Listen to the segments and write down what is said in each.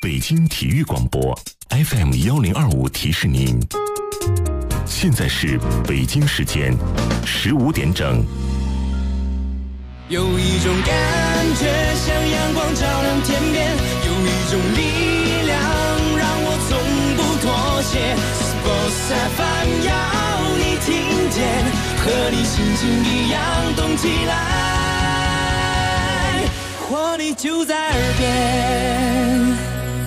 北京体育广播 FM1025提示您，现在是北京时间15点整。 有一种感觉像阳光照亮天边，有一种力量让我从不妥协。Sports FM 要你听见，和你心情一样动起来，活力就在耳边。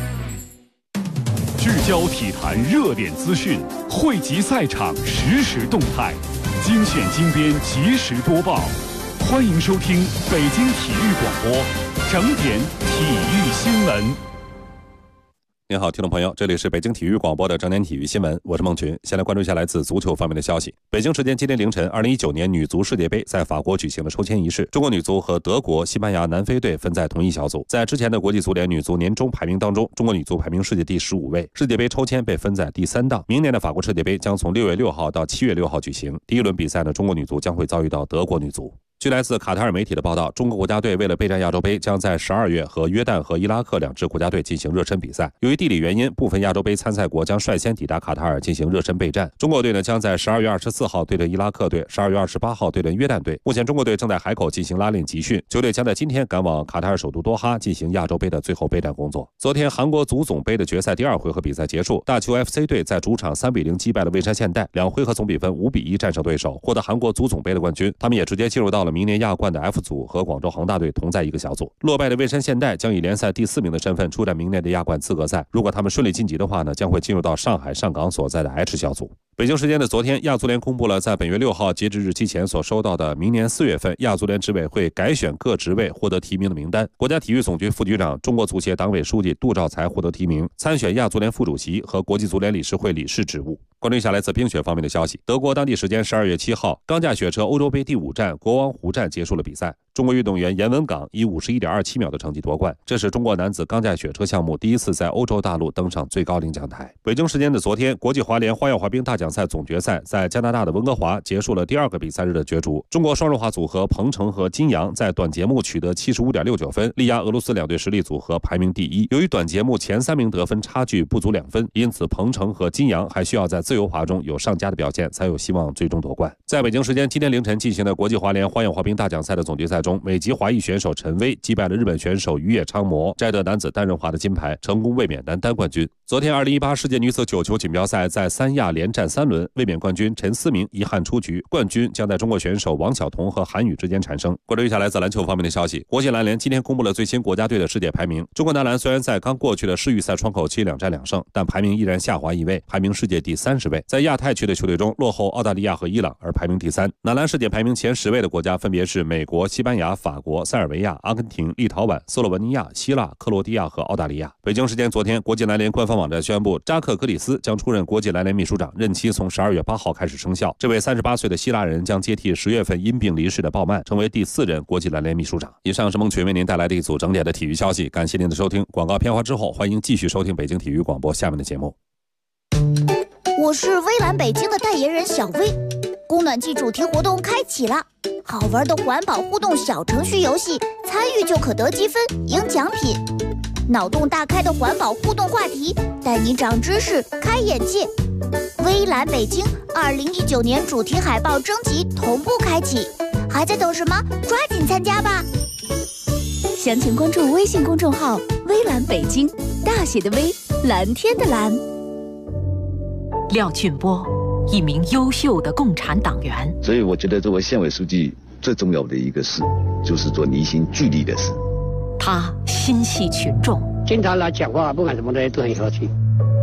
聚焦体坛热点资讯，汇集赛场实时动态，精选精编及时播报。欢迎收听北京体育广播整点体育新闻。 您好，听众朋友，这里是北京体育广播的整点体育新闻，我是孟群。先来关注一下来自足球方面的消息。北京时间今天凌晨，2019年女足世界杯在法国举行了抽签仪式，中国女足和德国、西班牙、南非队分在同一小组。在之前的国际足联女足年终排名当中，中国女足排名世界第15位，世界杯抽签被分在第3档。明年的法国世界杯将从6月6号到7月6号举行，第一轮比赛呢，中国女足将会遭遇到德国女足。据来自卡塔尔媒体的报道，中国国家队为了备战亚洲杯，将在12月和约旦和伊拉克2支国家队进行热身比赛。由于地理原因，部分亚洲杯参赛国将率先抵达卡塔尔进行热身备战。中国队呢将在12月24号对阵伊拉克队，12月28号对阵约旦队。目前中国队正在海口进行拉练集训，球队将在今天赶往卡塔尔首都多哈进行亚洲杯的最后备战工作。昨天韩国足总杯的决赛第2回合比赛结束，大邱 FC 队在主场3比0击败了蔚山现代，2回合总比分5比1战胜对手，获得韩国足总杯的冠军。他们也直接进入到了明年亚冠的 F 组，和广州恒大队同在一个小组。落败的蔚山现代将以联赛第4名的身份出战明年的亚冠资格赛，如果他们顺利晋级的话呢，将会进入到上海上港所在的 H 小组。北京时间的昨天，亚足联公布了在本月6号截止日期前所收到的明年4月份亚足联执委会改选各职位获得提名的名单。国家体育总局副局长、中国足协党委书记杜兆才获得提名，参选亚足联副主席和国际足联理事会理事职务。关注一下来自冰雪方面的消息。德国当地时间12月7号，钢架雪车欧洲杯第5站国王湖站结束了比赛。中国运动员严文港以51.27秒的成绩夺冠，这是中国男子钢架雪车项目第一次在欧洲大陆登上最高领奖台。北京时间的昨天，国际滑联花样滑冰大奖赛总决赛在加拿大的温哥华结束了第2个比赛日的角逐。中国双人滑组合彭程和金阳在短节目取得75.69分，力压俄罗斯2对实力组合排名第1。由于短节目前3名得分差距不足2分，因此彭程和金阳还需要在自由滑中有上佳的表现，才有希望最终夺冠。在北京时间今天凌晨进行的国际滑联花样滑冰大奖赛的总决赛中，美籍华裔选手陈薇击败了日本选手宇野昌磨，摘得男子单人滑的金牌，成功卫冕男单冠军。昨天2018世界女子9球锦标赛在3亚连战3轮，卫冕冠军陈思明遗憾出局，冠军将在中国选手王晓彤和韩宇之间产生。关注一下来自篮球方面的消息，国际篮联今天公布了最新国家队的世界排名。中国男篮虽然在刚过去的世预赛窗口期2战2胜，但排名依然下滑1位，排名世界第30位，在亚太区的球队中落后澳大利亚和伊朗，而排名第3。男篮世界排名前10位的国家分别是美国、西班牙、法国、塞尔维亚、阿根廷、立陶宛、斯洛文尼亚、希腊、克罗地亚和澳大利亚。北京时间昨天，国际篮联官方网站宣布，扎克·格里斯将出任国际篮联秘书长，任期从12月8号开始生效。这位38岁的希腊人将接替10月份因病离世的鲍曼，成为第4任国际篮联秘书长。以上是孟群为您带来的一组整点的体育消息，感谢您的收听。广告片花之后，欢迎继续收听北京体育广播下面的节目。 我是微蓝北京的代言人小薇，供暖季主题活动开启了，好玩的环保互动小程序游戏，参与就可得积分赢奖品。脑洞大开的环保互动话题，带你长知识开眼界。微蓝北京2019年主题海报征集同步开启，还在等什么？抓紧参加吧！详情关注微信公众号微蓝北京，大写的微，蓝天的蓝。 廖俊波，一名优秀的共产党员。 所以我觉得作为县委书记最重要的一个事，就是做凝心聚力的事。 他心系群众， 经常来讲话，不管什么的都很和气。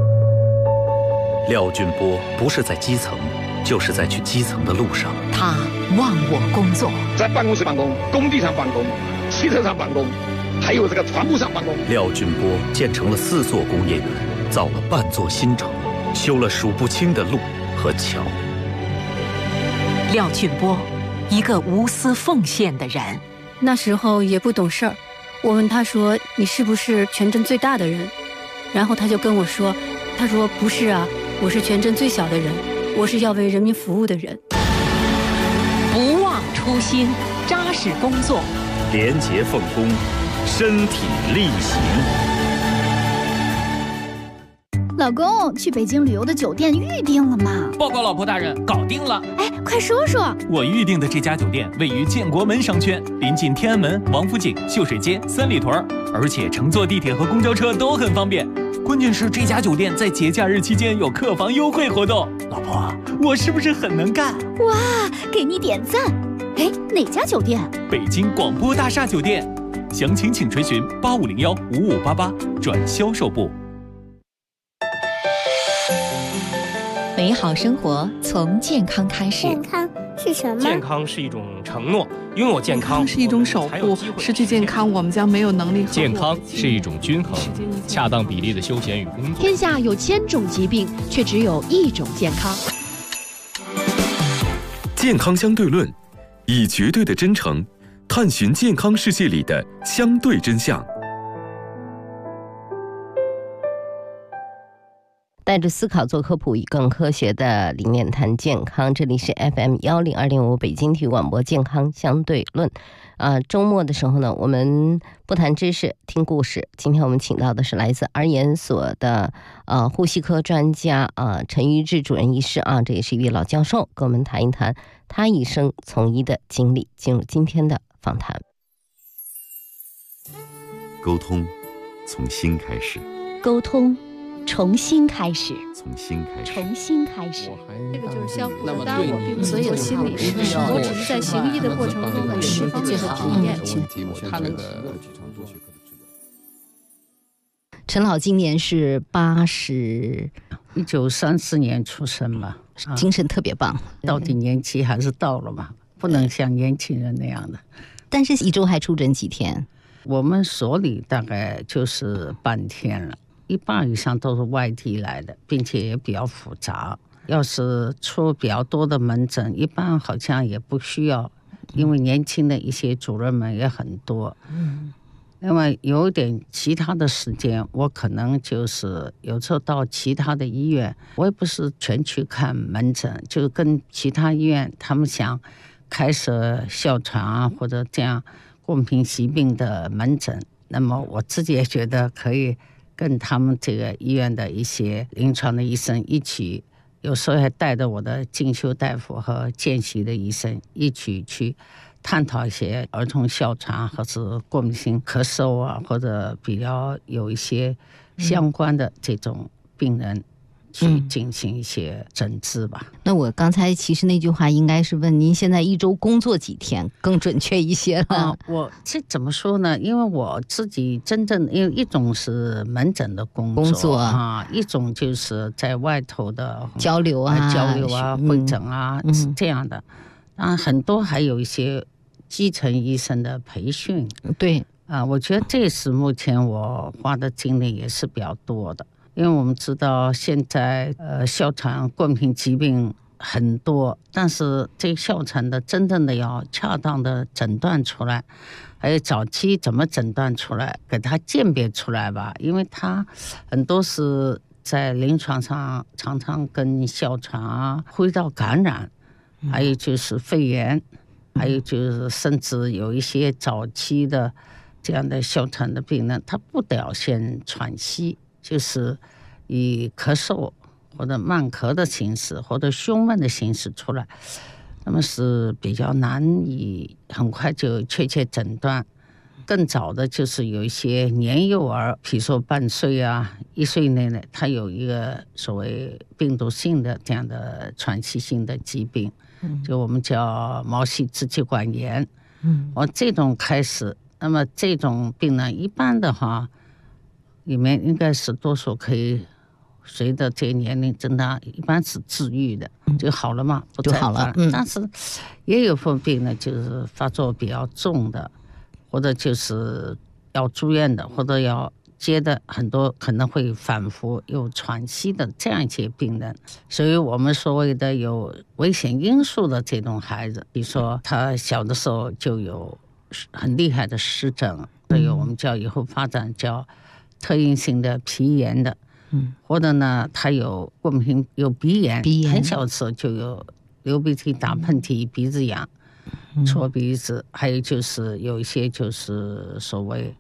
廖俊波不是在基层，就是在去基层的路上。 他忘我工作， 在办公室办公，工地上办公，汽车上办公，还有这个船坞上办公。 廖俊波建成了4座工业园，造了半座新城，修了数不清的路和桥。 廖俊波，一个无私奉献的人。 那时候也不懂事儿，我问他说：“你是不是全镇最大的人？”然后他就跟我说：“他说不是啊，我是全镇最小的人，我是要为人民服务的人。” 不忘初心，扎实工作， 廉洁奉公，身体力行。 老公，去北京旅游的酒店预定了吗？ 报告老婆大人，搞定了。 哎，快说说。 我预定的这家酒店位于建国门商圈，临近天安门、王府井、秀水街、三里屯，而且乘坐地铁和公交车都很方便。关键是这家酒店在节假日期间有客房优惠活动。老婆，我是不是很能干？ 哇，给你点赞。哎，哪家酒店？ 北京广播大厦酒店。详情请垂询8501-5588转销售部。 美好生活从健康开始。 健康是什么？ 健康是一种承诺，拥有健康是一种守护，失去健康我们将没有能力。 健康是一种均衡，恰当比例的休闲与工作。 天下有1000种疾病，却只有1种健康。 健康相对论，以绝对的真诚探寻健康世界里的相对真相。 带着思考做科普，以更科学的理念谈健康。这里是 FM102.5北京体育广播健康相对论。周末的时候呢，我们不谈知识，听故事。今天我们请到的是来自儿研所的呼吸科专家陈玉志主任医师这也是一位老教授，跟我们谈一谈他一生从医的经历。进入今天的访谈。 沟通从心开始， 沟通重新开始， 从心开始， 重新开始。 这个就是相互的搭伙，并所有心理师，我只是在行医的过程中的释放和体验。 陈老今年是 1934年出生嘛， 精神特别棒。 到底年期还是到了嘛，不能像年轻人那样的。 但是一周还出诊几天？ 我们所里大概就是半天了。1半以上都是外地来的，并且也比较复杂。要是出比较多的门诊，一般好像也不需要，因为年轻的一些主任们也很多。另外有一点其他的时间，我可能就是有时候到其他的医院，我也不是全去看门诊，就跟其他医院他们想开设哮喘或者这样过敏疾病的门诊，那么我自己也觉得可以跟他们这个医院的一些临床的医生一起，有时候还带着我的进修大夫和见习的医生一起去探讨一些儿童哮喘或者过敏性咳嗽或者比较有一些相关的这种病人去进行一些诊治吧。 那我刚才其实那句话应该是问您现在一周工作几天更准确一些了。 我这怎么说呢？因为我自己真正因为一种是门诊的工作一种就是在外头的交流会诊是这样的。很多还有一些基层医生的培训。 对我觉得这是目前我花的精力也是比较多的。因为我们知道现在哮喘过敏疾病很多，但是这个哮喘的真正的要恰当的诊断出来，还有早期怎么诊断出来，给它鉴别出来吧。因为它很多是在临床上常常跟哮喘呼吸道感染，还有就是肺炎，还有就是甚至有一些早期的这样的哮喘的病人，他不表现喘息，就是以咳嗽或者慢咳的形式或者胸闷的形式出来，那么是比较难以很快就确切诊断。更早的就是有一些年幼儿，比如说半岁1岁以内的，他有一个所谓病毒性的这样的喘息性的疾病，就我们叫毛细支气管炎。这种开始，那么这种病人一般的话里面应该是多数可以随着这个年龄增大，一般是治愈的，就好了嘛，不就好了。 但是也有部分病呢，就是发作比较重的，或者就是要住院的，或者要接的很多可能会反复有喘息的这样一些病人。所以我们所谓的有危险因素的这种孩子，比如说他小的时候就有很厉害的湿疹，还有我们叫以后发展叫特应性的皮炎的，或者呢他有过敏有鼻炎，很小的时候就有流鼻涕打喷嚏鼻子痒搓鼻子，还有就是有一些就是所谓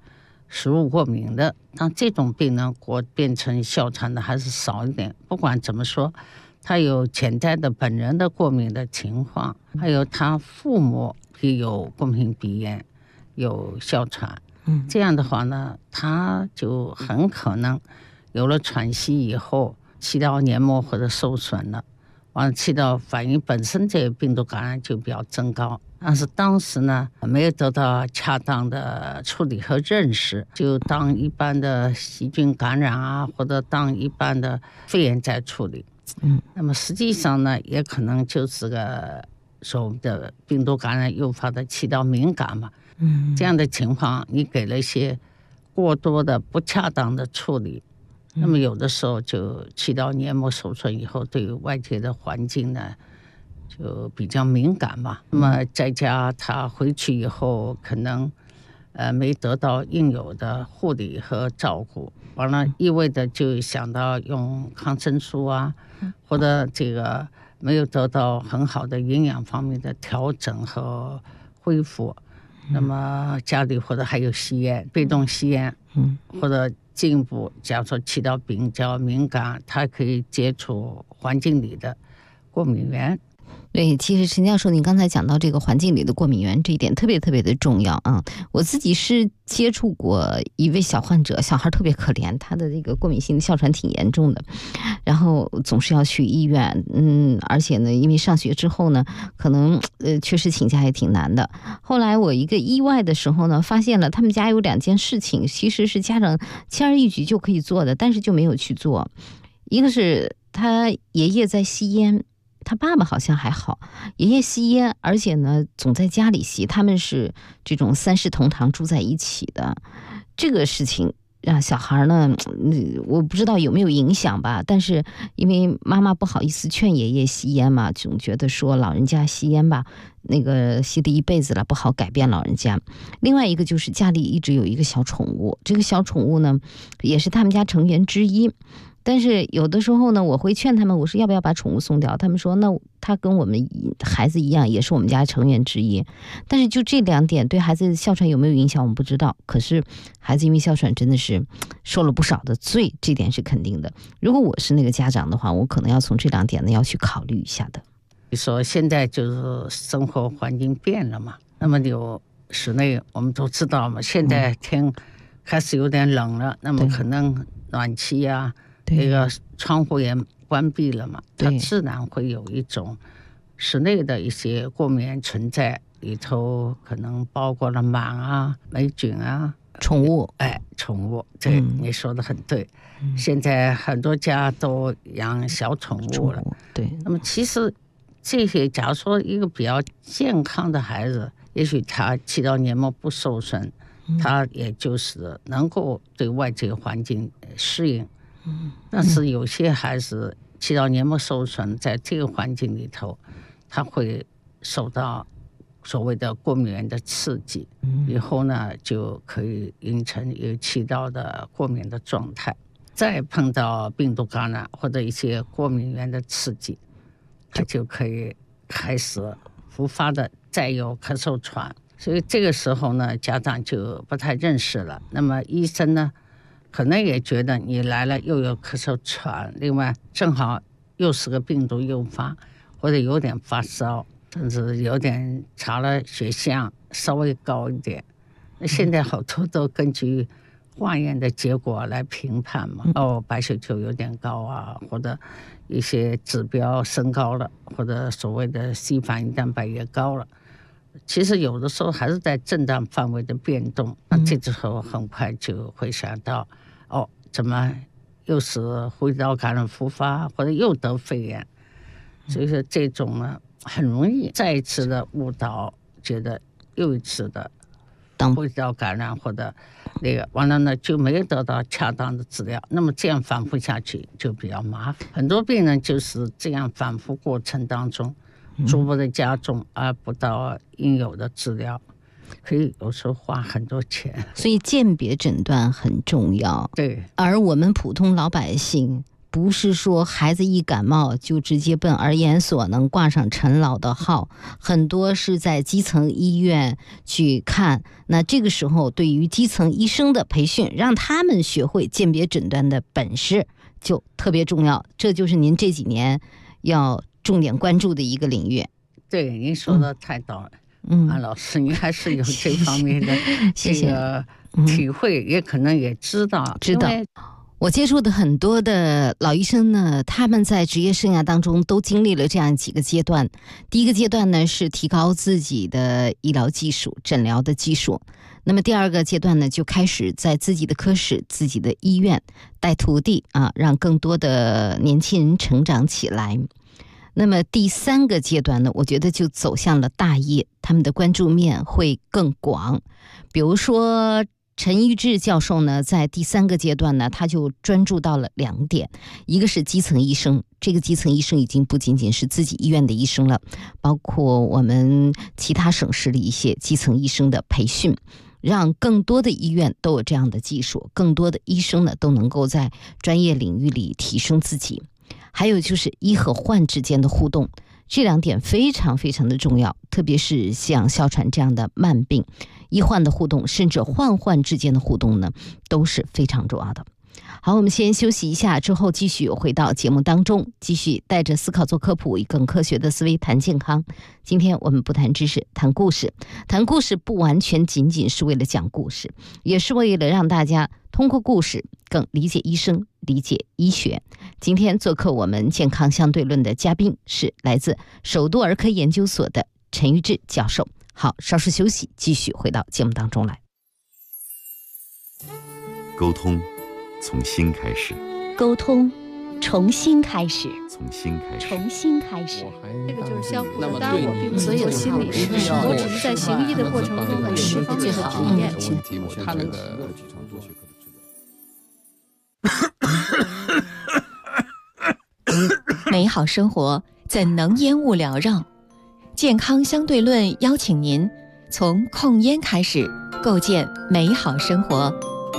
食物过敏的，但这种病呢，变成哮喘的还是少一点。不管怎么说，他有潜在的本人的过敏的情况，还有他父母有过敏鼻炎，有哮喘。这样的话呢，他就很可能有了喘息以后，气道黏膜或者受损了，完了气道反应本身这个病毒感染就比较增高。但是当时呢，没有得到恰当的处理和认识，就当一般的细菌感染啊，或者当一般的肺炎在处理。那么实际上呢，也可能就是个所谓的病毒感染诱发的气道敏感嘛。这样的情况，你给了一些过多的不恰当的处理，那么有的时候就气道黏膜受损以后，对于外界的环境呢，就比较敏感嘛。那么在家他回去以后，可能没得到应有的护理和照顾，完了意味着就想到用抗生素啊，或者这个没有得到很好的营养方面的调整和恢复。那么家里或者还有吸烟，被动吸烟，或者进一步，假如说气道比较敏感，它可以接触环境里的过敏源。 对，其实陈教授，您刚才讲到这个环境里的过敏源这一点特别特别的重要啊！我自己是接触过一位小患者，小孩特别可怜，他的这个过敏性的哮喘挺严重的，然后总是要去医院，而且呢，因为上学之后呢，可能确实请假也挺难的。后来我一个意外的时候呢，发现了他们家有2件事情，其实是家长轻而易举就可以做的，但是就没有去做。一个是他爷爷在吸烟。他爸爸好像还好，爷爷吸烟，而且呢总在家里吸，他们是这种3世同堂住在一起的。这个事情让小孩呢，我不知道有没有影响吧，但是因为妈妈不好意思劝爷爷吸烟嘛，总觉得说老人家吸烟吧，那个吸了一辈子了，不好改变老人家。另外一个就是家里一直有一个小宠物，这个小宠物呢也是他们家成员之一。但是有的时候呢，我会劝他们，我说要不要把宠物送掉？他们说那他跟我们孩子一样，也是我们家成员之一。但是就这2点对孩子哮喘有没有影响，我们不知道。可是孩子因为哮喘真的是受了不少的罪，这点是肯定的。如果我是那个家长的话，我可能要从这2点呢要去考虑一下的。 你说现在就是生活环境变了嘛，那么有室内我们都知道嘛，现在天开始有点冷了，那么可能暖气啊。这个窗户也关闭了嘛，它自然会有一种室内的一些过敏存在，里头可能包括了螨啊、霉菌啊、 宠物。 宠物，对，你说的很对。现在很多家都养小宠物了， 对。 那么其实这些，假如说一个比较健康的孩子，也许他气道黏膜不受损，他也就是能够对外界环境适应。但是有些孩子气道黏膜受损，在这个环境里头，他会受到所谓的过敏源的刺激，以后呢就可以形成有气道的过敏的状态。再碰到病毒感染或者一些过敏源的刺激，他就可以开始复发的再有咳嗽喘。所以这个时候呢，家长就不太认识了。那么医生呢，可能也觉得你来了又有咳嗽喘，另外正好又是个病毒诱发，或者有点发烧，甚至有点查了血象稍微高一点。那现在好多都根据化验的结果来评判嘛，白血球有点高啊，或者一些指标升高了，或者所谓的 C 反应蛋白也高了。其实有的时候还是在震荡范围的变动，那这时候很快就会想到，怎么又是呼吸道感染复发，或者又得肺炎。所以说这种呢，很容易再一次的误导，觉得又一次的呼吸道感染或者那个完了呢，就没有得到恰当的治疗。那么这样反复下去就比较麻烦。很多病人就是这样反复过程当中逐步的加重，而不到应有的治疗，可以有时候花很多钱。 所以鉴别诊断很重要。 对， 而我们普通老百姓不是说孩子一感冒就直接奔儿研所能挂上陈老的号，很多是在基层医院去看。那这个时候对于基层医生的培训，让他们学会鉴别诊断的本事就特别重要，这就是您这几年要重点关注的一个领域。 对，您说的太到了。安老师，您还是有这方面的这个体会，也可能也知道。 我接触的很多的老医生呢，他们在职业生涯当中都经历了这样几个阶段。第一个阶段呢是提高自己的医疗技术、诊疗的技术。那么第二个阶段呢，就开始在自己的科室、自己的医院带徒弟啊，让更多的年轻人成长起来。那么第三个阶段呢，我觉得就走向了大业，他们的关注面会更广。比如说陈玉志教授呢，在第三个阶段呢，他就专注到了2点，一个是基层医生，这个基层医生已经不仅仅是自己医院的医生了，包括我们其他省市的一些基层医生的培训，让更多的医院都有这样的技术，更多的医生呢都能够在专业领域里提升自己。还有就是医和患之间的互动，这2点非常非常的重要，特别是像哮喘这样的慢病，医患的互动，甚至患之间的互动呢，都是非常重要的。好，我们先休息一下，之后继续回到节目当中，继续带着思考做科普，以更科学的思维谈健康。今天我们不谈知识，谈故事。谈故事不完全仅仅是为了讲故事，也是为了让大家通过故事更理解医生，理解医学。今天做客我们健康相对论的嘉宾是来自首都儿科研究所的陈玉志教授。好，稍事休息，继续回到节目当中来。 沟通从心开始， 沟通重新开始， 从心开始， 重新开始。 这个就是相互的，当然我并不是做心理师，我只是在行医的过程中的释放最好的验证。 他那个美好生活怎能烟雾缭绕？健康相对论邀请您从控烟开始，构建美好生活。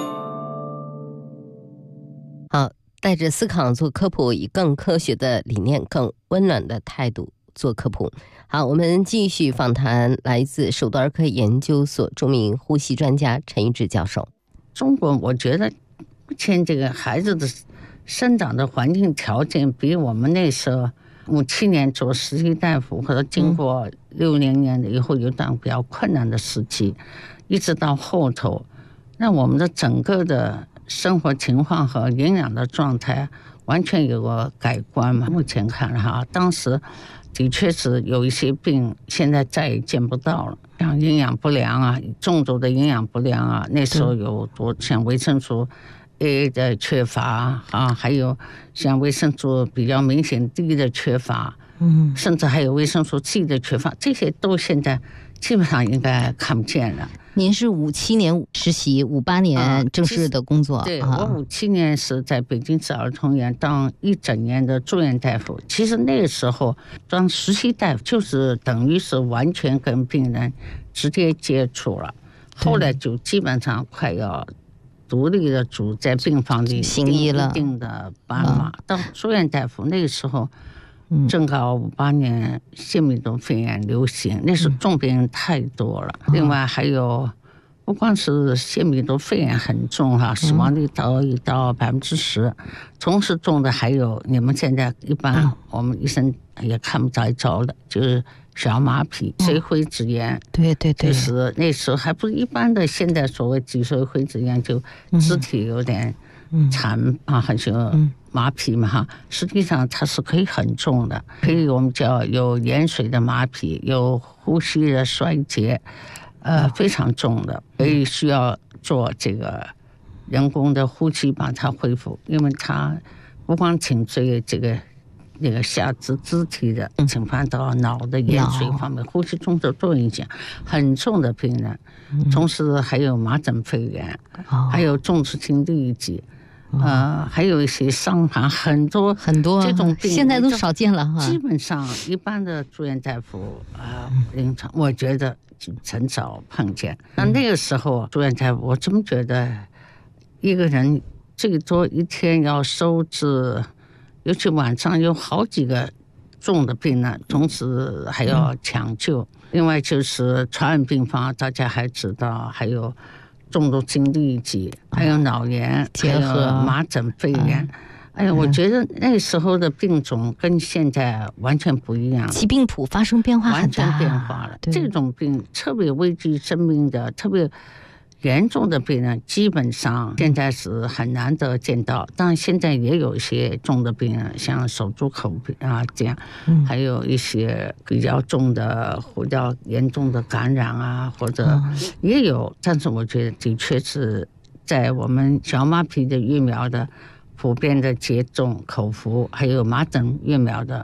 好，带着思考做科普，以更科学的理念、更温暖的态度做科普。好，我们继续访谈来自首都儿科研究所著名呼吸专家陈玉志教授。 中国，我觉得目前这个孩子的生长的环境条件比我们那时候57年做实习大夫，或者经过60年的以后有段比较困难的时期，一直到后头，那我们的整个的生活情况和营养的状态完全有个改观嘛。目前看哈，当时的确是有一些病现在再也见不到了，像营养不良啊，重度的营养不良啊，那时候有多像维生素 A 的缺乏啊，还有像维生素比较明显低的缺乏，甚至还有维生素 G 的缺乏，这些都现在基本上应该看不见了。 您是57年实习，58年正式的工作。 对，我57年是在北京市儿童医院当1整年的住院大夫。其实那个时候当实习大夫，就是等于是完全跟病人直接接触了。后来就基本上快要独立的住在病房里行医了， 一定的班嘛。当住院大夫那个时候，正好58年腺病毒肺炎流行，那时候重病人太多了。另外还有，不光是腺病毒肺炎很重哈，死亡率到10%，同时重的还有你们现在一般我们医生也看不着的，就是小马匹、髓灰质炎。 对， 就是那时候还不是一般的，现在所谓脊髓灰质炎就肢体有点残啊，很像马匹嘛哈，实际上它是可以很重的，可以我们叫有盐水的马匹，有呼吸的衰竭，非常重的，所以需要做这个人工的呼吸把它恢复，因为它不光颈椎这个那个下肢肢体的侵犯到脑的盐水方面，呼吸中止都影响，很重的病人，同时还有麻疹肺炎，还有中枢性痢疾。还有一些伤寒，很多这种病现在都少见了哈。 基本上一般的住院大夫临床我觉得很少碰见。那个时候住院大夫，我真觉得一个人最多一天要收治尤其晚上有好几个重的病呢，同时还要抢救。另外就是传染病方，大家还知道，还有重度性痢疾，还有脑炎，还有麻疹、肺炎。哎呀，我觉得那时候的病种跟现在完全不一样， 疾病谱发生变化很大， 完全变化了。这种病特别危及生命的、特别严重的病人，基本上现在是很难得见到。当然，现在也有一些重的病人，像手足口病啊这样，还有一些比较重的或者严重的感染啊，或者也有。但是我觉得的确是在我们小麻痹的疫苗的普遍的接种、口服，还有麻疹疫苗的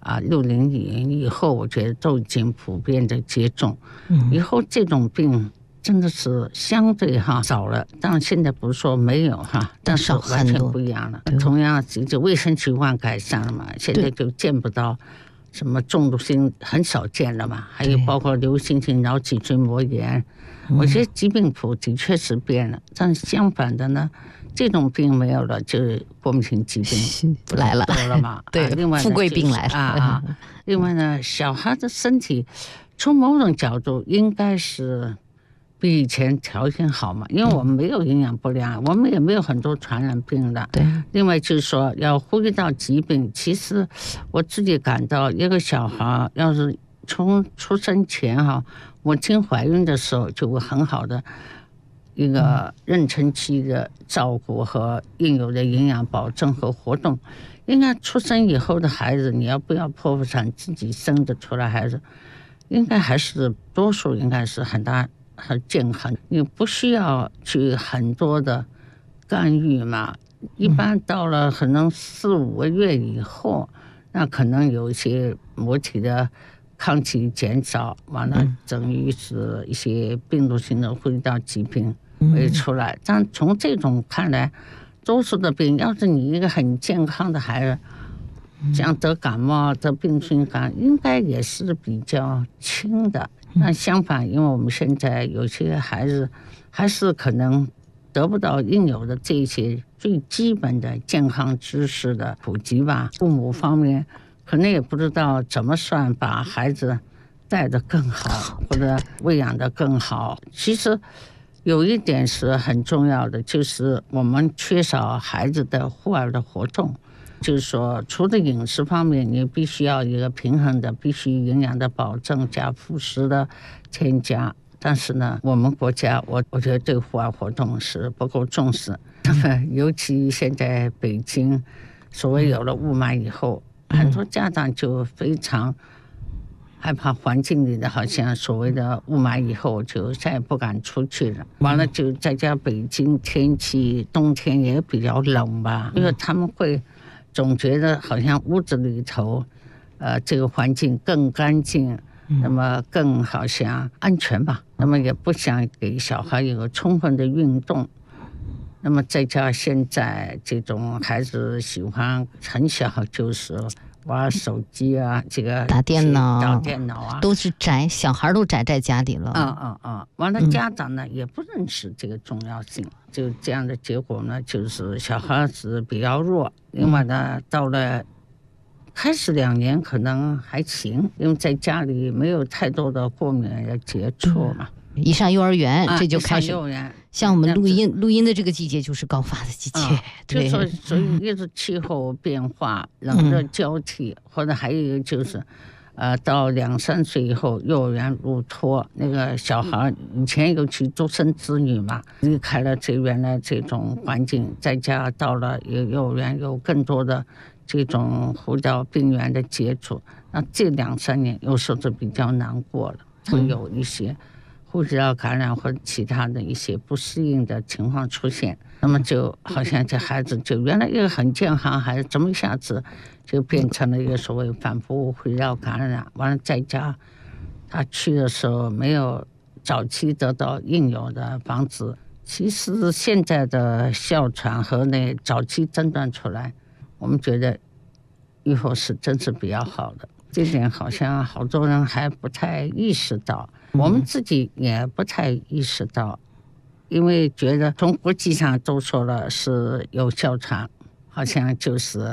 60以后，我觉得都已经普遍的接种。以后这种病真的是相对少了，当然现在不是说没有但是完全不一样了。同样，这卫生习惯改善了嘛，现在就见不到什么中毒性，很少见了嘛。还有包括流行性脑脊椎膜炎，我觉得疾病谱的确是变了，但相反的呢，这种病没有了，就是过敏性疾病来了嘛。 对， 另外富贵病来了另外呢，小孩的身体从某种角度应该是比以前条件好嘛，因为我们没有营养不良，我们也没有很多传染病的。 对。 另外就是说，要忽略到疾病，其实我自己感到，一个小孩要是从出生前母亲怀孕的时候就会很好的一个妊娠期的照顾和应有的营养保证和活动。应该出生以后的孩子，你要不要剖腹产自己生的出来孩子，应该还是多数应该是很健康，你不需要去很多的干预嘛。一般到了可能4、5个月以后，那可能有一些母体的抗体减少，完了等于是一些病毒性的呼吸道疾病会出来。但从这种看来，多数的病，要是你一个很健康的孩子，像得感冒、得病毒性感，应该也是比较轻的。那相反，因为我们现在有些孩子还是可能得不到应有的这些最基本的健康知识的普及吧，父母方面可能也不知道怎么算把孩子带得更好，或者喂养得更好。其实有一点是很重要的，就是我们缺少孩子的户外的活动。就是说，除了饮食方面，你必须要一个平衡的，必须营养的保证加辅食的添加。但是呢，我们国家我觉得对户外活动是不够重视。那么，尤其现在北京，所谓有了雾霾以后，很多家长就非常害怕环境里的，好像所谓的雾霾以后就再也不敢出去了。完了就在家北京天气冬天也比较冷吧，因为他们会总觉得好像屋子里头，这个环境更干净，那么更好像安全吧。那么也不想给小孩有个充分的运动。那么再加现在这种孩子喜欢很小就是玩手机啊，这个打电脑啊， 都是宅，小孩都宅在家里了。 完了，家长呢也不认识这个重要性，就这样的结果呢，就是小孩子比较弱。另外呢，到了开始2年可能还行，因为在家里没有太多的过敏的接触嘛。 一上幼儿园，这就开始。 幼儿园， 像我们录音的这个季节就是高发的季节。 对，所以一直气候变化、冷热交替，或者还有一个就是，到2、3岁以后，幼儿园入托，那个小孩以前尤其独生子女嘛，离开了原来这种环境，在家到了幼儿园有更多的这种呼叫病源的接触，那这2、3年有时候是比较难过了，会有一些呼吸道感染或者其他的一些不适应的情况出现。那么就好像这孩子就原来一个很健康孩子，怎么一下子就变成了一个所谓反复呼吸道感染。完了在家他去的时候没有早期得到应有的防治。其实现在的哮喘和那早期诊断出来，我们觉得预后是真是比较好的。这点好像好多人还不太意识到，我们自己也不太意识到，因为觉得从国际上都说了是有哮喘，好像就是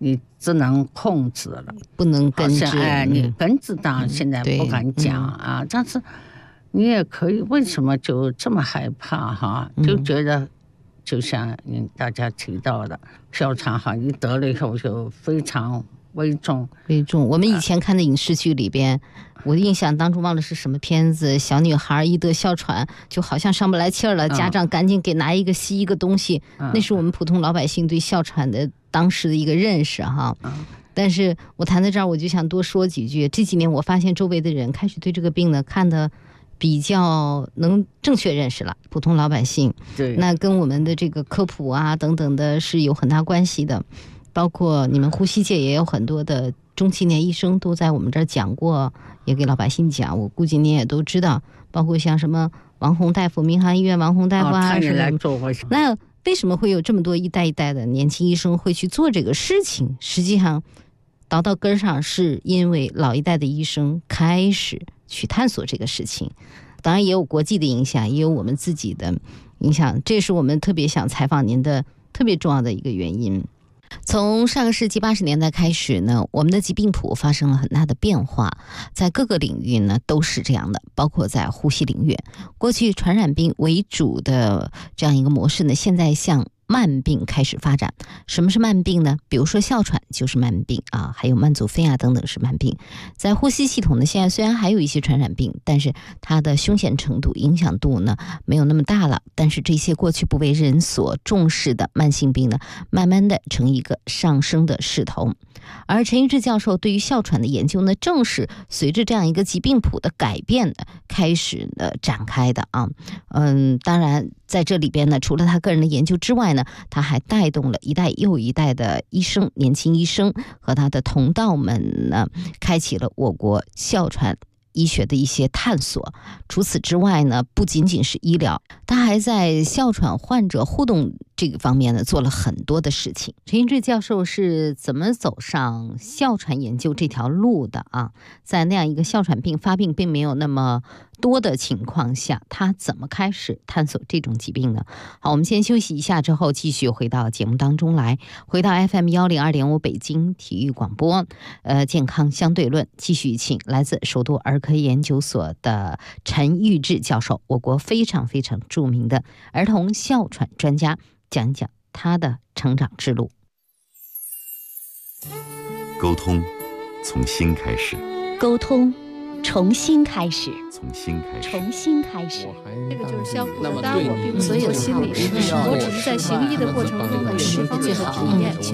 你只能控制了， 不能根治。 你根治当然现在不敢讲啊，但是你也可以。为什么就这么害怕哈？就觉得就像大家提到的，哮喘哈，一得了以后就非常危重。 我们以前看的影视剧里边，我的印象当中忘了是什么片子，小女孩一得哮喘就好像上不来气儿了，家长赶紧给拿一个吸一个东西，那是我们普通老百姓对哮喘的当时的一个认识哈。但是我谈到这儿，我就想多说几句。这几年我发现周围的人开始对这个病呢看得比较能正确认识了，普通老百姓。 对， 那跟我们的这个科普啊等等的是有很大关系的。包括你们呼吸界也有很多的中青年医生都在我们这儿讲过，也给老百姓讲，我估计你也都知道。包括像什么王洪大夫，民航医院王洪大夫啊， 他也来做过。 那为什么会有这么多一代一代的年轻医生会去做这个事情？实际上倒到根上是因为老一代的医生开始去探索这个事情，当然也有国际的影响，也有我们自己的影响，这是我们特别想采访您的特别重要的一个原因。从上个世纪80年代开始呢，我们的疾病谱发生了很大的变化，在各个领域呢都是这样的，包括在呼吸领域。过去传染病为主的这样一个模式呢，现在向慢病开始发展。什么是慢病呢？比如说哮喘就是慢病啊，还有慢阻肺啊等等是慢病。在呼吸系统呢，现在虽然还有一些传染病，但是它的凶险程度、影响度呢没有那么大了。但是这些过去不为人所重视的慢性病呢，慢慢的呈一个上升的势头。而陈一志教授对于哮喘的研究呢，正是随着这样一个疾病谱的改变呢，开始展开的啊。当然在这里边呢，除了他个人的研究之外呢，他还带动了一代又一代的医生，年轻医生和他的同道们呢，开启了我国哮喘医学的一些探索。除此之外呢，不仅仅是医疗，他还在哮喘患者互动这个方面呢做了很多的事情。陈一志教授是怎么走上哮喘研究这条路的啊？在那样一个哮喘病发病并没有那么多的情况下，他怎么开始探索这种疾病呢？好，我们先休息一下，之后继续回到节目当中来，回到 FM102.5 北京体育广播，健康相对论，继续请来自首都儿科研究所的陈玉志教授，我国非常非常著名的儿童哮喘专家，讲讲他的成长之路。 沟通从心开始， 沟通重新开始， 从心开始， 重新开始。 这个就是相互的，当然我并不是做心理师，我只是在行医的过程中有释放最好体验。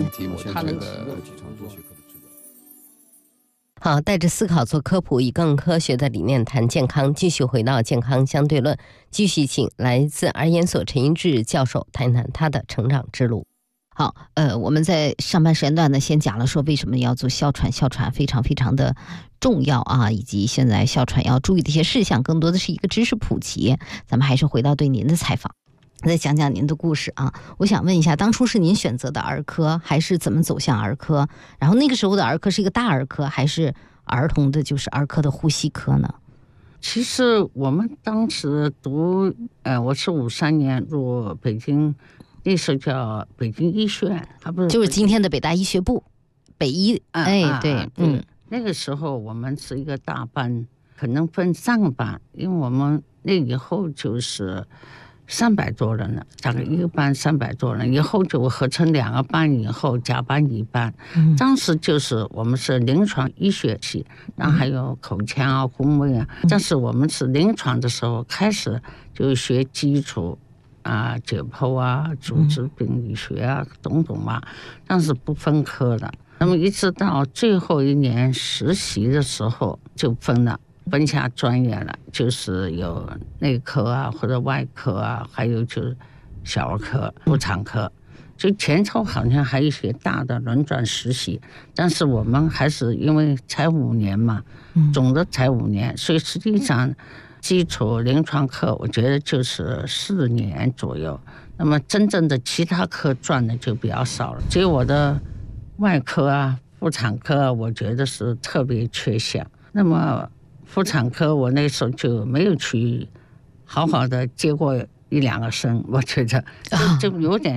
好，带着思考做科普，以更科学的理念谈健康。继续回到健康相对论，继续请来自儿研所陈一志教授谈一谈他的成长之路。好，我们在上半时间段呢，先讲了说为什么要做哮喘，哮喘非常非常的重要啊，以及现在哮喘要注意的一些事项，更多的是一个知识普及。咱们还是回到对您的采访，再讲讲您的故事啊。我想问一下，当初是您选择的儿科，还是怎么走向儿科？然后那个时候的儿科是一个大儿科，还是儿童的就是儿科的呼吸科呢？ 其实我们当时读，我是53年入北京，那时候叫北京医学院，不是就是今天的北大医学部，北医。对， 那个时候我们是一个大班，可能分3个班，因为我们那以后就是300多人了，大概一个班300多人，以后就合成2个班，以后甲班乙班。当时就是我们是临床医学系，然后还有口腔啊、公卫啊。但是我们是临床的时候开始就学基础啊、解剖啊、组织病理学啊等等嘛，但是不分科的。那么一直到最后一年实习的时候就分下专业了，就是有内科啊或者外科啊，还有就是小儿科、妇产科。就前头好像还有一些大的轮转实习，但是我们还是因为才5年嘛，总的才5年，所以实际上基础临床课我觉得就是4年左右。那么真正的其他科转的就比较少了，所以我的外科啊、妇产科啊，我觉得是特别缺项。那么妇产科我那时候就没有去好好的接过1-2个生，我觉得就有点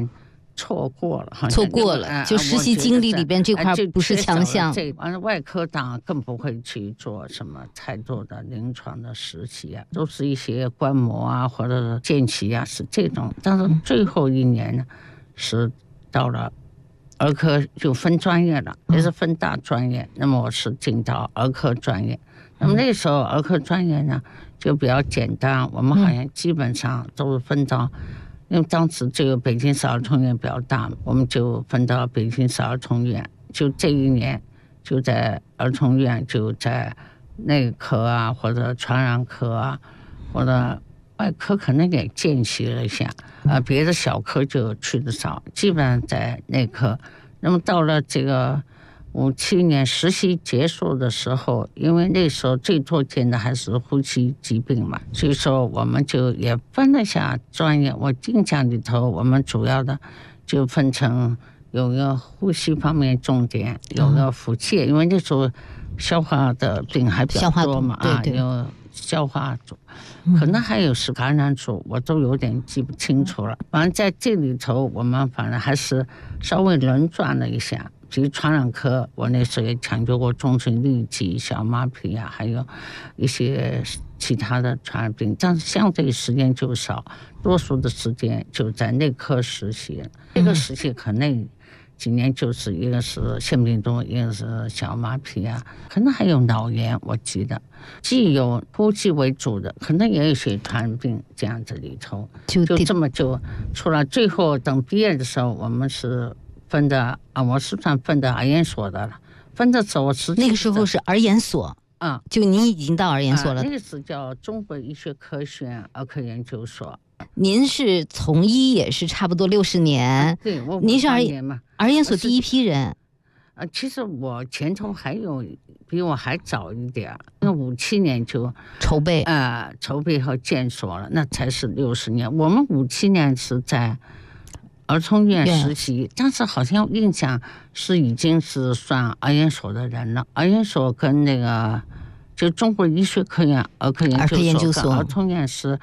错过了， 就实习经历里边这块不是强项。 完了，外科当然更不会去做什么太多的临床的实习啊，都是一些观摩啊或者见习啊，是这种。但是最后一年呢，是到了儿科就分专业了，也是分大专业。那么我是进到儿科专业，那么那时候儿科专业呢就比较简单，我们好像基本上都是分到。因为当时这个北京市儿童医院比较大，我们就分到北京市儿童医院。就这一年，就在儿童医院，就在内科啊，或者传染科啊，或者外科可能也见习了一下，别的小科就去的少，基本上在内科。那么到了这个57年实习结束的时候，因为那时候最多见的还是呼吸疾病嘛，所以说我们就也分了下专业。我印象里头，我们主要的就分成有个呼吸方面重点，有个腹泻，因为那时候消化的病还比较多嘛，对，有消化组，可能还有是感染组，我都有点记不清楚了。反正在这里头，我们反正还是稍微轮转了一下。比如传染科，我那时候也抢救过重症痢疾、小马匹啊，还有一些其他的传染病，但是相对时间就少，多数的时间就在内科实习。这个实习可能几年就是一个是腺病毒，一个是小马匹啊，可能还有脑炎，我记得既有呼吸为主的，可能也有些传染病这样子里头，就这么就出来。最后等毕业的时候，我们是分的我是算分的儿研所的了。分的时候我是那个时候是儿研所就你已经到儿研所了。 那个是叫中国医学科学院儿科研究所。 您是从医也是差不多60年， 对， 您是儿研所第一批人。 其实我前头还有比我还早一点，那57年就筹备和建所了，那才是60年。我们57年是在儿童医院实习，但是好像印象是已经是算儿研所的人了。儿研所跟那个就中国医学科院儿科研究所跟儿童医院是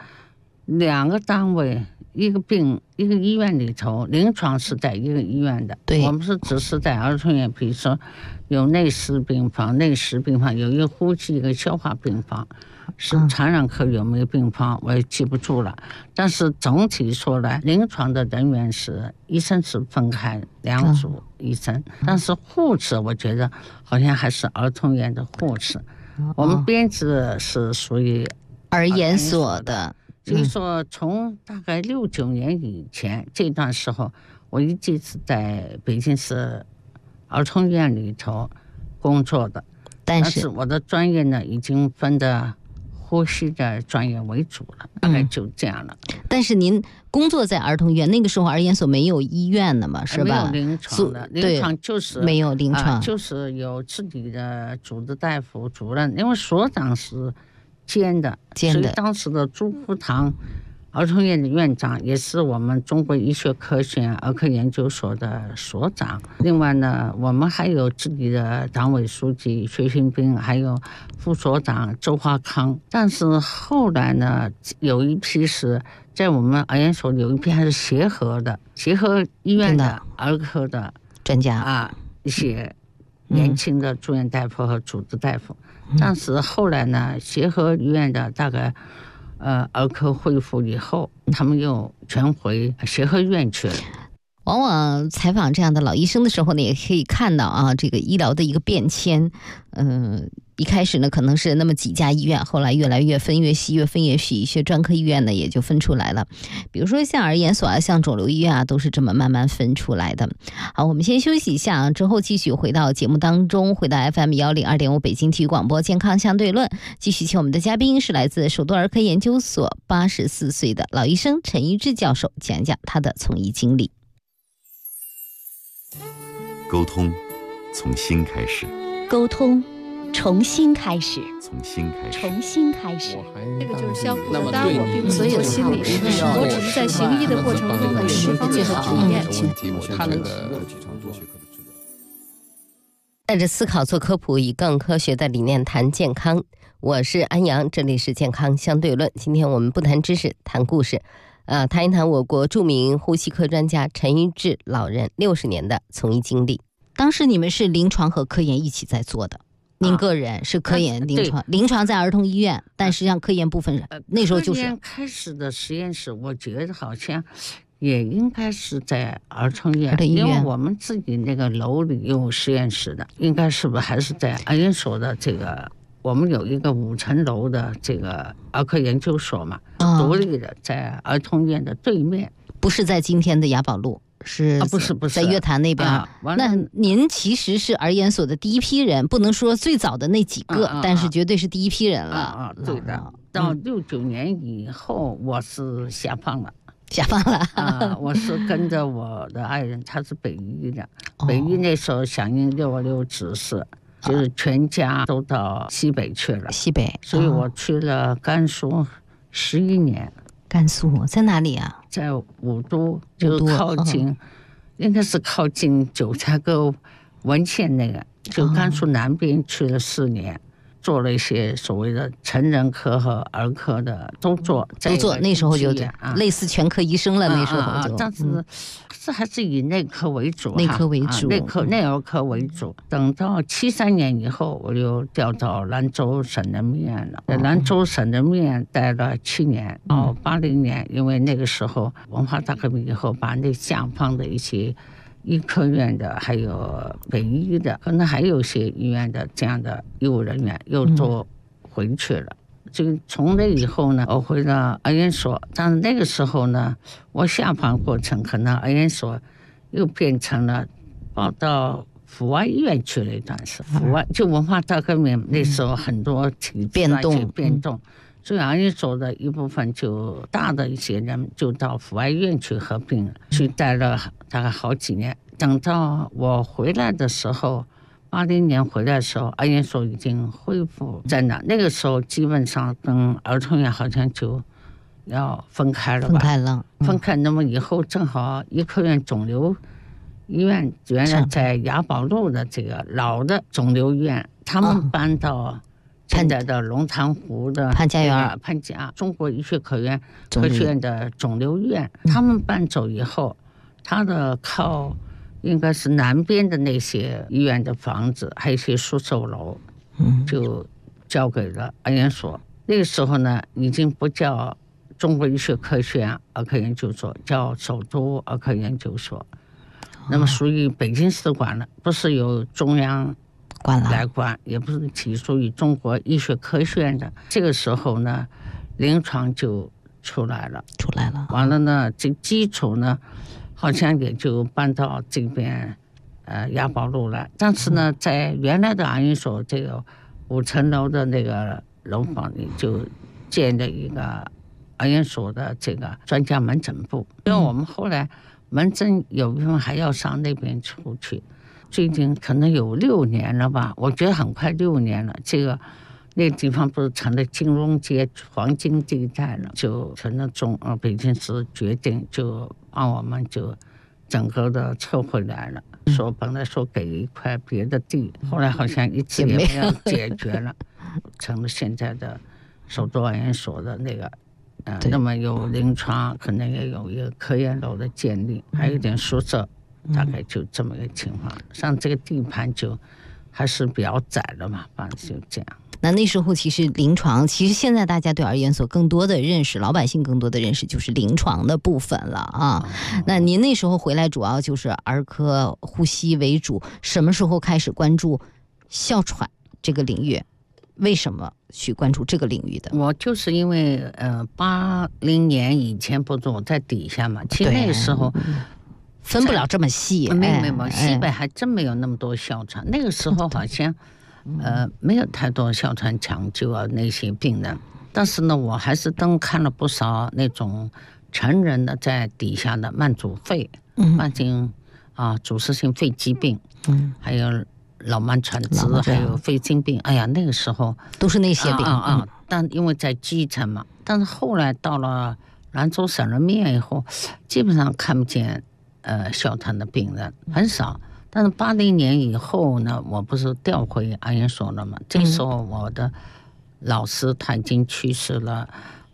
2个单位，一个医院里头，临床是在一个医院的。对，我们是只是在儿童医院，比如说有内视病房、内食病房，有一个呼吸一个消化病房。是传染科有没有病房我也记不住了，但是总体说来，临床的人员是医生是分开2组医生，但是护士我觉得好像还是儿童医院的护士。我们编制是属于儿研所的， 所以说从大概69年以前这段时候，我一直是在北京市儿童医院里头工作的，但是我的专业呢已经分的呼吸的专业为主了，大概就这样了。 但是您工作在儿童医院，那个时候儿研所没有医院的嘛，是吧？ 没有临床的，临床就是没有临床， 就是有自己的主治大夫、主任，因为所长是兼的，所以当时的朱福堂儿童医院的院长也是我们中国医学科学院儿科研究所的所长。另外呢，我们还有自己的党委书记薛新兵，还有副所长周华康。但是后来呢，有一批是在我们儿研所，有一批还是协和医院的儿科的专家一些年轻的住院大夫和主治大夫。但是后来呢，协和医院的大概儿科恢复以后，他们又全回协和医院去了。 往往采访这样的老医生的时候呢，也可以看到这个医疗的一个变迁。一开始呢可能是那么几家医院，后来越来越分越细，越分越细，一些专科医院呢也就分出来了。比如说像儿研所像肿瘤医院都是这么慢慢分出来的。好，我们先休息一下，之后继续回到节目当中，回到 FM102.5 北京体育广播健康相对论，继续请我们的嘉宾是来自首都儿科研究所84岁的老医生陈一志教授，讲一讲他的从医经历。 沟通从心开始， 沟通重新开始， 从心开始， 重新开始。 这个就是相互的，当然我并不是做心理师，我只是在行医的过程中的释放这个体验。 他那个带着思考做科普，以更科学的理念谈健康。我是安阳，这里是健康相对论。今天我们不谈知识，谈故事。 谈一谈我国著名呼吸科专家陈玉志老人60年的从医经历。 当时你们是临床和科研一起在做的，您个人是科研临床在儿童医院，但实际上科研部分那时候就是科研开始的实验室，我觉得好像也应该是在儿童医院，因为我们自己那个楼里有实验室的，应该是不是还是在儿研所的这个，我们有一个5层楼的这个儿科研究所嘛，独立的，在儿童医院的对面， 不是在今天的雅宝路。是不是在乐坛那边。那您其实是儿研所的第一批人，不能说最早的那几个，但是绝对是第一批人了。 对的。到69年以后，我是下放了。我是跟着我的爱人，他是北医的，北医那时候响应626指示，就是全家都到西北去了。 西北， 所以我去了甘肃11年。 甘肃在哪里啊？ 在武都，就靠近，应该是靠近九寨沟文县那个，就甘肃南边去了4年，做了一些所谓的成人科和儿科的都做， 那时候就类似全科医生了，那时候就， 但是还是以内科为主， 内儿科为主。等到73年以后，我就调到兰州省人民医院了，在兰州省人民医院待了7年。80年，因为那个时候文化大革命以后，把那下放的一些医科院的，还有北医的，可能还有一些医院的这样的医务人员又都回去了。就从那以后呢，我回到儿研所，但是那个时候呢，我下放过程可能儿研所又变成了报到阜外医院去了一段时间。阜外就文化大革命那时候很多体制变动，所以儿研所的一部分就大的一些人就到阜外医院去合并了，去待了大概好几年。等到我回来的时候，80年回来的时候，儿研所已经恢复在那个时候基本上跟儿童医院好像就要分开了吧？分开。那么以后正好医科院肿瘤医院原来在雅宝路的这个老的肿瘤医院，他们搬到现在的龙潭湖的潘家中国医学科学院的肿瘤医院，他们搬走以后，他的靠应该是南边的那些医院的房子，还有一些宿舍楼，就交给了儿研所。那个时候呢，已经不叫中国医学科学院儿科研究所，叫首都儿科研究所。那么属于北京市管了，不是由中央来管，也不是起属于中国医学科学院的。这个时候呢，临床就出来了。完了呢，这基础呢，好像也就搬到这边雅宝路来。但是呢，在原来的儿研所这个5层楼的那个楼房里，就建了一个儿研所的这个专家门诊部。因为我们后来门诊有部分还要上那边出去，最近可能有6年了吧，我觉得很快6年了。那个地方不是成了金融街黄金地带了，就成了北京市决定就把我们就整个的撤回来了。说本来说给一块别的地，后来好像一直也没有解决了，成了现在的首都儿研所的那个。那么有临床，可能也有一个科研楼的建立，还有一点宿舍，大概就这么一个情况。像这个地盘就还是比较窄了嘛，反正就这样。 那时候其实临床，其实现在大家对儿研所更多的认识，老百姓更多的认识就是临床的部分了啊。那您那时候回来主要就是儿科呼吸为主，什么时候开始关注哮喘这个领域？为什么去关注这个领域的？ 我就是因为80年以前不是我在底下嘛，其实那个时候分不了这么细， 没有，西北还真没有那么多哮喘。那个时候好像没有太多哮喘抢救啊那些病人，但是呢，我还是都看了不少那种成人的在底下的慢阻肺、慢性阻塞性肺疾病，还有老慢喘支，还有肺经病。哎呀，那个时候都是那些病但因为在基层嘛，但是后来到了兰州省人民医院以后，基本上看不见哮喘的病人，很少。但是80年以后呢，我不是调回儿研所了嘛？这时候我的老师他已经去世了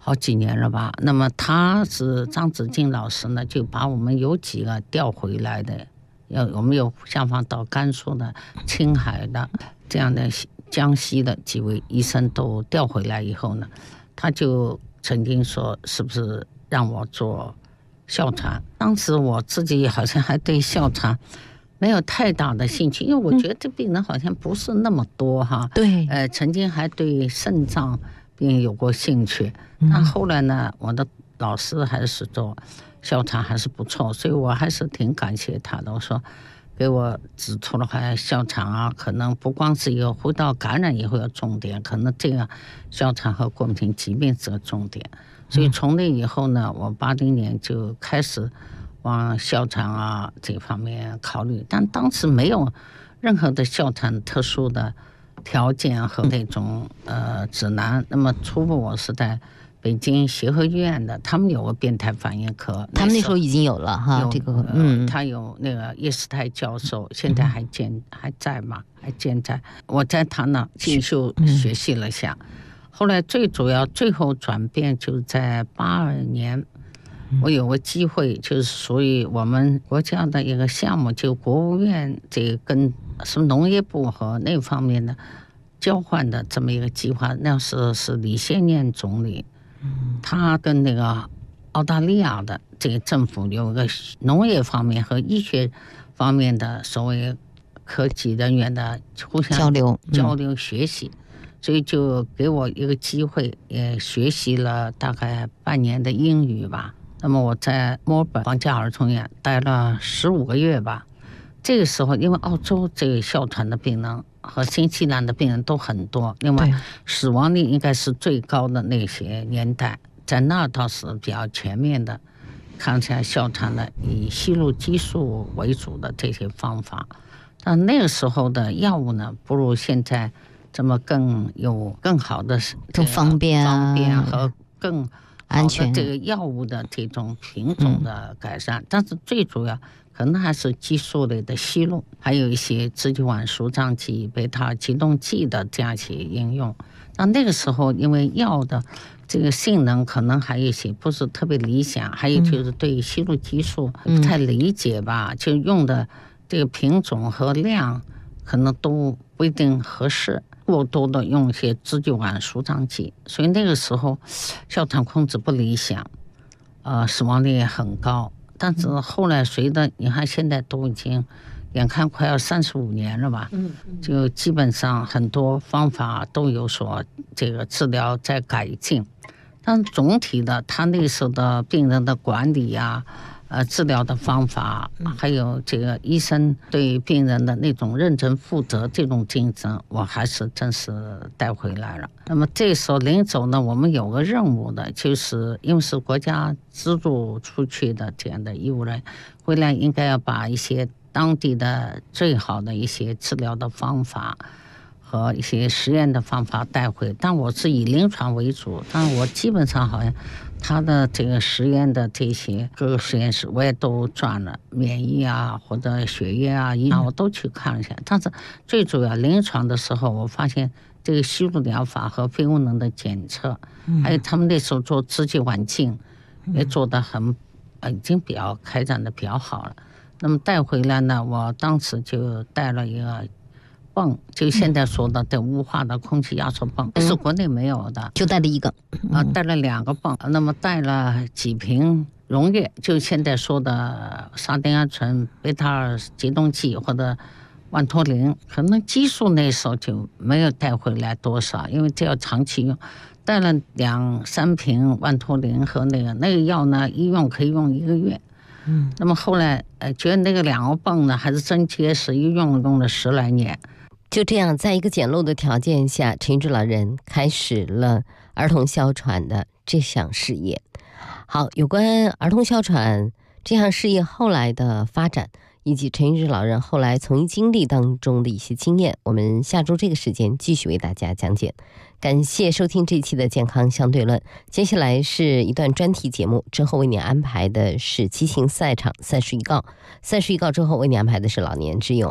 好几年了吧。那么他是张子静老师呢，就把我们有几个调回来的，我们有下放到甘肃的、青海的这样的江西的几位医生都调回来以后呢，他就曾经说是不是让我做哮喘。当时我自己好像还对哮喘没有太大的兴趣，因为我觉得这病人好像不是那么多哈。 对， 曾经还对肾脏病有过兴趣，但后来呢，我的老师还是做哮喘还是不错，所以我还是挺感谢他的。我说给我指出了，还哮喘啊，可能不光是一个呼吸道感染以后有重点，可能这个哮喘和过敏性疾病是个重点。所以从那以后呢，我80年就开始往哮喘啊这方面考虑，但当时没有任何的哮喘特殊的条件和那种指南。那么初步我是在北京协和医院的，他们有个变态反应科， 他们那时候已经有了哈，这个他有那个叶世泰教授，现在还在嘛，还健在。我在他那进修学习了下，后来最主要最后转变就在82年，我有个机会，就是属于我们国家的一个项目，就国务院这跟什么农业部和那方面的交换的这么一个计划。那时是李先念总理。他跟那个澳大利亚的这个政府有一个农业方面和医学方面的所谓科技人员的互相交流学习，所以就给我一个机会，也学习了大概半年的英语吧。那么我在墨尔本皇家儿童医院待了15个月吧。这个时候因为澳洲这个哮喘的病人和新西兰的病人都很多，另外死亡率应该是最高的那些年代，在那倒是比较全面的看起来哮喘的以吸入激素为主的这些方法。但那个时候的药物呢，不如现在这么更好的更方便和更安全这个药物的这种品种的改善。但是最主要可能还是激素类的吸入，还有一些支气管舒张剂、贝塔激动剂的这样一些应用。那个时候因为药的这个性能可能还有一些不是特别理想，还有就是对吸入激素不太理解吧，就用的这个品种和量可能都不一定合适，过多的用一些支气管舒张剂，所以那个时候哮喘控制不理想，死亡率也很高。但是后来随着你看现在都已经眼看快要35年了吧，就基本上很多方法都有所这个治疗在改进，但总体的他那时候的病人的管理啊，治疗的方法，还有这个医生对病人的那种认真负责这种精神，我还是真是带回来了。那么这时候临走呢，我们有个任务的，就是因为是国家资助出去的这样的医务人，回来应该要把一些当地的最好的一些治疗的方法和一些实验的方法带回。但我是以临床为主，但我基本上好像他的这个实验的这些各个实验室我也都转了，免疫啊或者血液啊医我都去看了一下。但是最主要临床的时候，我发现这个吸入疗法和肺功能的检测，还有他们那时候做支气管镜也做得很已经比较开展的比较好了。那么带回来呢，我当时就带了一个泵，就现在说的这雾化的空气压缩泵，是国内没有的， 就带了一个带了2个泵，那么带了几瓶溶液，就现在说的沙丁胺醇、贝塔尔激动剂或者万托林。可能激素那时候就没有带回来多少，因为这要长期用，带了2-3瓶万托林和那个药呢，一用可以用1个月。那么后来觉得那个2个泵呢还是真结实，一用了10来年。 就这样，在一个简陋的条件下，陈玉芝老人开始了儿童哮喘的这项事业。好，有关儿童哮喘这项事业后来的发展，以及陈玉芝老人后来从医经历当中的一些经验，我们下周这个时间继续为大家讲解。感谢收听这一期的健康相对论，接下来是一段专题节目，之后为您安排的是骑行赛场赛事预告，赛事预告之后为您安排的是老年之友。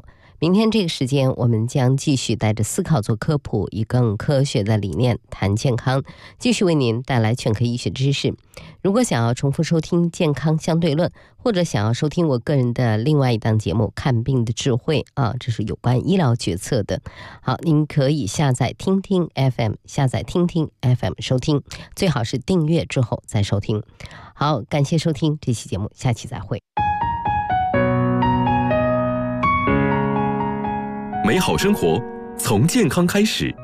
明天这个时间，我们将继续带着思考做科普，以更科学的理念谈健康，继续为您带来全科医学知识。如果想要重复收听健康相对论，或者想要收听我个人的另外一档节目《看病的智慧》这是有关医疗决策的。好，您可以下载听听 FM， 下载听听 FM 收听，最好是订阅之后再收听。好，感谢收听这期节目，下期再会。 美好生活从健康开始。